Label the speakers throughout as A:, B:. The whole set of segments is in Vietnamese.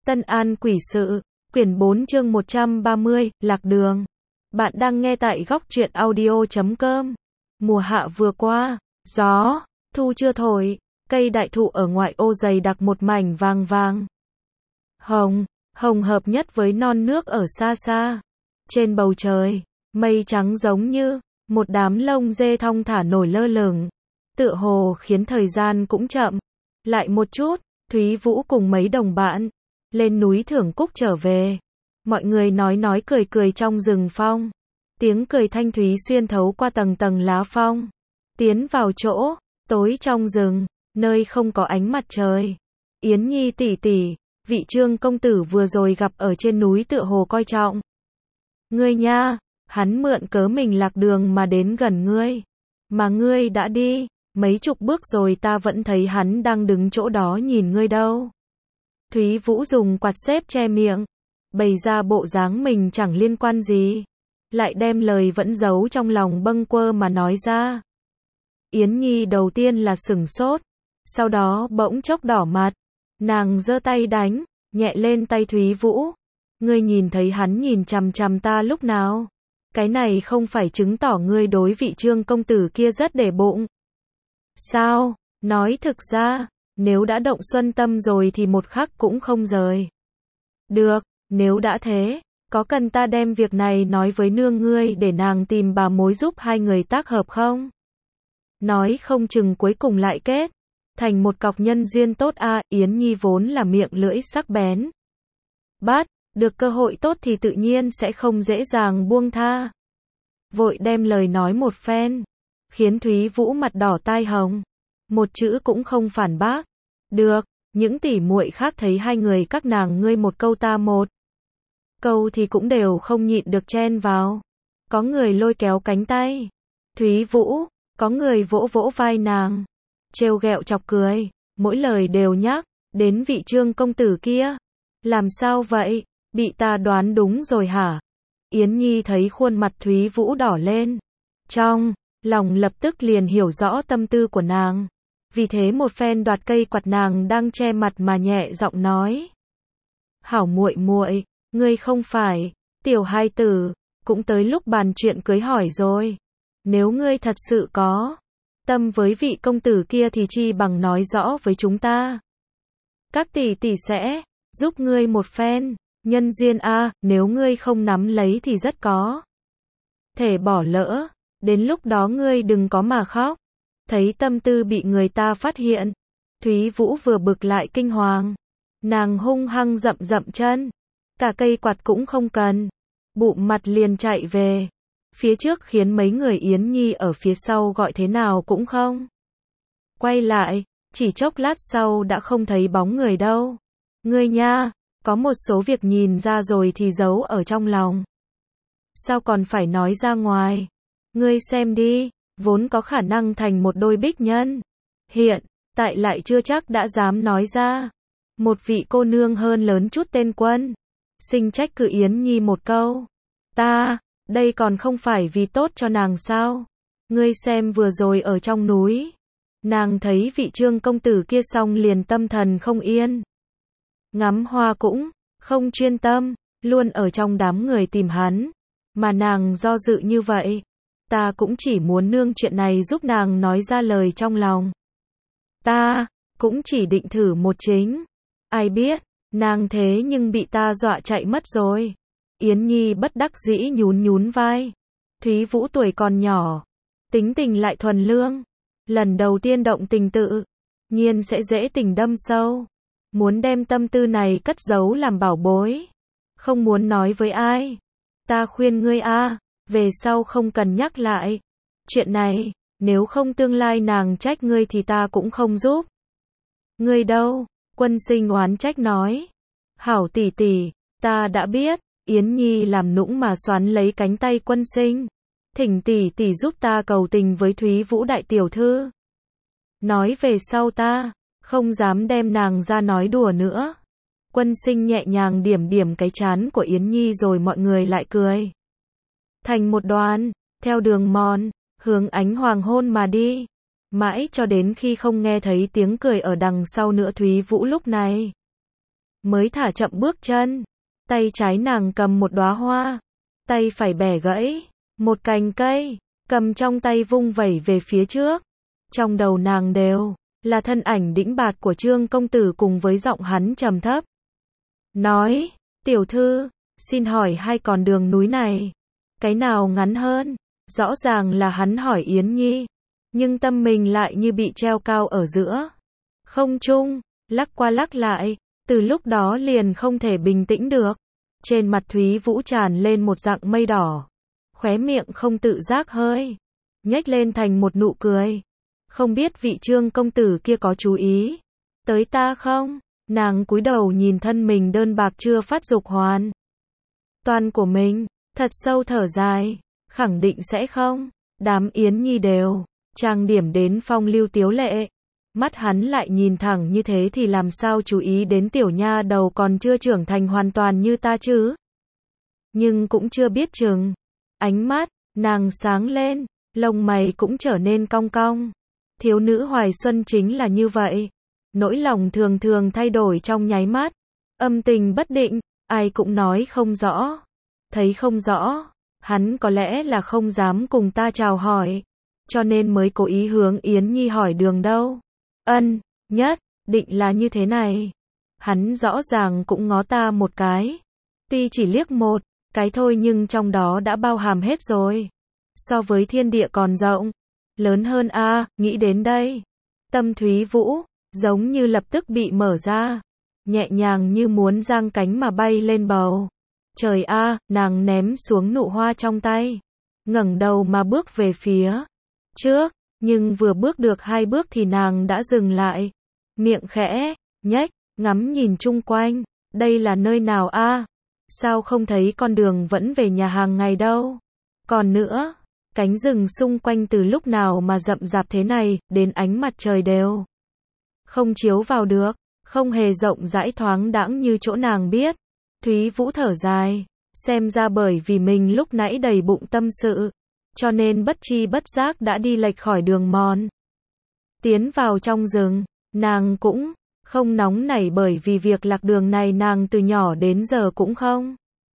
A: Tân An Quỷ Sự, quyển 4 chương 130, Lạc Đường. Bạn đang nghe tại góc truyện audio.com. Mùa hạ vừa qua, gió, thu chưa thổi, cây đại thụ ở ngoại ô dày đặc một mảnh vàng vàng. Hồng hợp nhất với non nước ở xa xa. Trên bầu trời, mây trắng giống như một đám lông dê thong thả nổi lơ lửng. Tựa hồ khiến thời gian cũng chậm lại một chút. Thúy Vũ cùng mấy đồng bạn lên núi Thưởng Cúc trở về. Mọi người nói cười trong rừng phong. Tiếng cười thanh thúy xuyên thấu qua tầng tầng lá phong, tiến vào chỗ tối trong rừng, nơi không có ánh mặt trời. Yến Nhi tỷ tỷ, vị Trương công tử vừa rồi gặp ở trên núi tựa hồ coi trọng ngươi nha, hắn mượn cớ mình lạc đường mà đến gần ngươi. Mà ngươi đã đi mấy chục bước rồi, ta vẫn thấy hắn đang đứng chỗ đó nhìn ngươi đâu. Thúy Vũ dùng quạt xếp che miệng, bày ra bộ dáng mình chẳng liên quan gì, lại đem lời vẫn giấu trong lòng bâng quơ mà nói ra. Yến Nhi đầu tiên là sửng sốt, sau đó bỗng chốc đỏ mặt, nàng giơ tay đánh nhẹ lên tay Thúy Vũ. Ngươi nhìn thấy hắn nhìn chằm chằm ta lúc nào? Cái này không phải chứng tỏ ngươi đối vị Trương công tử kia rất để bụng sao? Nói thực ra, nếu đã động xuân tâm rồi thì một khắc cũng không rời. Được, nếu đã thế, có cần ta đem việc này nói với nương ngươi để nàng tìm bà mối giúp hai người tác hợp không? Nói không chừng cuối cùng lại kết thành một cọc nhân duyên tốt a. Yến Nhi vốn là miệng lưỡi sắc bén, bắt được cơ hội tốt thì tự nhiên sẽ không dễ dàng buông tha. Vội đem lời nói một phen, khiến Thúy Vũ mặt đỏ tai hồng, một chữ cũng không phản bác. Được, những tỷ muội khác thấy hai người các nàng ngươi một câu ta một câu thì cũng đều không nhịn được chen vào. Có người lôi kéo cánh tay Thúy Vũ, có người vỗ vỗ vai nàng, trêu ghẹo chọc cười, mỗi lời đều nhắc đến vị Trương công tử kia. Làm sao vậy, bị ta đoán đúng rồi hả? Yến Nhi thấy khuôn mặt Thúy Vũ đỏ lên, trong lòng lập tức liền hiểu rõ tâm tư của nàng. Vì thế một phen đoạt cây quạt nàng đang che mặt mà nhẹ giọng nói: "Hảo muội muội, ngươi không phải tiểu hai tử, cũng tới lúc bàn chuyện cưới hỏi rồi. Nếu ngươi thật sự có tâm với vị công tử kia thì chi bằng nói rõ với chúng ta. Các tỷ tỷ sẽ giúp ngươi một phen nhân duyên a, nếu ngươi không nắm lấy thì rất có thể bỏ lỡ, đến lúc đó ngươi đừng có mà khóc." Thấy tâm tư bị người ta phát hiện, Thúy Vũ vừa bực lại kinh hoàng, nàng hung hăng dậm chân, cả cây quạt cũng không cần, bụm mặt liền chạy về phía trước, khiến mấy người Yến Nhi ở phía sau gọi thế nào cũng không quay lại. Chỉ chốc lát sau đã không thấy bóng người đâu. Ngươi nha, có một số việc nhìn ra rồi thì giấu ở trong lòng, sao còn phải nói ra ngoài? Ngươi xem đi, vốn có khả năng thành một đôi bích nhân, hiện tại lại chưa chắc đã dám nói ra. Một vị cô nương hơn lớn chút tên Quân Sinh trách cứ Yến Nhi một câu: "Ta, đây còn không phải vì tốt cho nàng sao? Ngươi xem vừa rồi ở trong núi, nàng thấy vị Trương công tử kia xong liền tâm thần không yên, ngắm hoa cũng không chuyên tâm, luôn ở trong đám người tìm hắn, mà nàng do dự như vậy. Ta cũng chỉ muốn nương chuyện này giúp nàng nói ra lời trong lòng. Ta cũng chỉ định thử một chính, ai biết nàng thế nhưng bị ta dọa chạy mất rồi." Yến Nhi bất đắc dĩ nhún vai. Thúy Vũ tuổi còn nhỏ, tính tình lại thuần lương, lần đầu tiên động tình tự nhiên sẽ dễ tình đâm sâu, muốn đem tâm tư này cất giấu làm bảo bối, không muốn nói với ai. Ta khuyên ngươi a, về sau không cần nhắc lại chuyện này, nếu không tương lai nàng trách ngươi thì ta cũng không giúp ngươi đâu. Quân Sinh oán trách nói: "Hảo tỷ tỷ, ta đã biết." Yến Nhi làm nũng mà xoắn lấy cánh tay Quân Sinh: "Thỉnh tỷ tỷ giúp ta cầu tình với Thúy Vũ đại tiểu thư. Nói về sau ta không dám đem nàng ra nói đùa nữa." Quân Sinh nhẹ nhàng điểm cái trán của Yến Nhi rồi mọi người lại cười thành một đoàn, theo đường mòn hướng ánh hoàng hôn mà đi, mãi cho đến khi không nghe thấy tiếng cười ở đằng sau nữa. Thúy Vũ lúc này mới thả chậm bước chân. Tay trái nàng cầm một đóa hoa, tay phải bẻ gãy một cành cây, cầm trong tay vung vẩy về phía trước. Trong đầu nàng đều là thân ảnh đĩnh bạt của Trương công tử cùng với giọng hắn trầm thấp. Nói, tiểu thư, xin hỏi hai con đường núi này, cái nào ngắn hơn? Rõ ràng là hắn hỏi Yến Nhi, nhưng tâm mình lại như bị treo cao ở giữa không trung, lắc qua lắc lại, từ lúc đó liền không thể bình tĩnh được. Trên mặt Thúy Vũ tràn lên một dạng mây đỏ, khóe miệng không tự giác hơi nhếch lên thành một nụ cười. Không biết vị Trương công tử kia có chú ý tới ta không? Nàng cúi đầu nhìn thân mình đơn bạc chưa phát dục hoàn toàn của mình, thật sâu thở dài, khẳng định sẽ không. Đám Yến Nhi đều trang điểm đến phong lưu tiếu lệ, mắt hắn lại nhìn thẳng như thế thì làm sao chú ý đến tiểu nha đầu còn chưa trưởng thành hoàn toàn như ta chứ? Nhưng cũng chưa biết chừng. Ánh mắt nàng sáng lên, lông mày cũng trở nên cong cong. Thiếu nữ hoài xuân chính là như vậy, nỗi lòng thường thường thay đổi trong nháy mắt, âm tình bất định, ai cũng nói không rõ, thấy không rõ. Hắn có lẽ là không dám cùng ta chào hỏi, cho nên mới cố ý hướng Yến Nhi hỏi đường đâu. Nhất định là như thế này. Hắn rõ ràng cũng ngó ta một cái, tuy chỉ liếc một cái thôi nhưng trong đó đã bao hàm hết rồi. So với thiên địa còn rộng lớn hơn a. Nghĩ đến đây, tâm Thúy Vũ giống như lập tức bị mở ra, nhẹ nhàng như muốn giang cánh mà bay lên bầu trời a. Nàng ném xuống nụ hoa trong tay, ngẩng đầu mà bước về phía trước, nhưng vừa bước được 2 bước thì nàng đã dừng lại, miệng khẽ nhếch, ngắm nhìn chung quanh. Đây là nơi nào a? Sao không thấy con đường vẫn về nhà hàng ngày đâu? Còn nữa, cánh rừng xung quanh từ lúc nào mà rậm rạp thế này, đến ánh mặt trời đều không chiếu vào được, không hề rộng rãi thoáng đãng như chỗ nàng biết. Thúy Vũ thở dài, xem ra bởi vì mình lúc nãy đầy bụng tâm sự, cho nên bất chi bất giác đã đi lệch khỏi đường mòn. Tiến vào trong rừng, nàng cũng không nóng nảy bởi vì việc lạc đường này nàng từ nhỏ đến giờ cũng không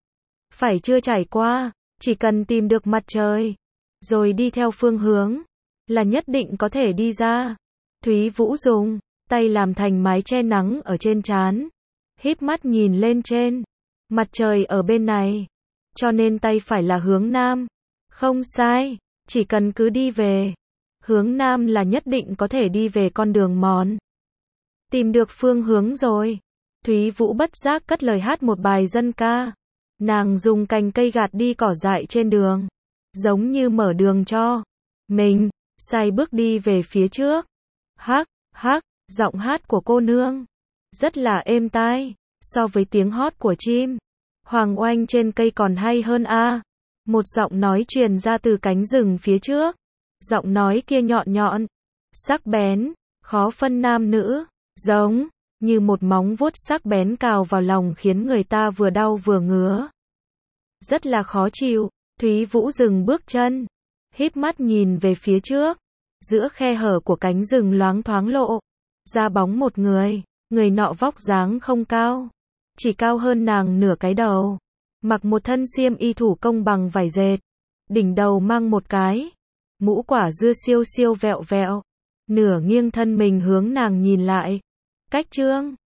A: phải chưa trải qua, chỉ cần tìm được mặt trời, rồi đi theo phương hướng, là nhất định có thể đi ra. Thúy Vũ dùng tay làm thành mái che nắng ở trên trán, híp mắt nhìn lên trên, mặt trời ở bên này, cho nên tay phải là hướng nam. Không sai, chỉ cần cứ đi về hướng nam là nhất định có thể đi về con đường mòn. Tìm được phương hướng rồi. Thúy Vũ bất giác cất lời hát một bài dân ca. Nàng dùng cành cây gạt đi cỏ dại trên đường, giống như mở đường cho mình, sai bước đi về phía trước. Hắc, hắc, giọng hát của cô nương rất là êm tai, so với tiếng hót của chim hoàng oanh trên cây còn hay hơn a. Một giọng nói truyền ra từ cánh rừng phía trước. Giọng nói kia nhọn nhọn, sắc bén, khó phân nam nữ, giống như một móng vuốt sắc bén cào vào lòng khiến người ta vừa đau vừa ngứa. Rất là khó chịu. Thúy Vũ dừng bước chân, híp mắt nhìn về phía trước. Giữa khe hở của cánh rừng loáng thoáng lộ ra bóng một người. Người nọ vóc dáng không cao, chỉ cao hơn nàng nửa cái đầu. Mặc một thân xiêm y thủ công bằng vải dệt, đỉnh đầu mang một cái mũ quả dưa siêu siêu vẹo vẹo, nửa nghiêng thân mình hướng nàng nhìn lại. Cách Trương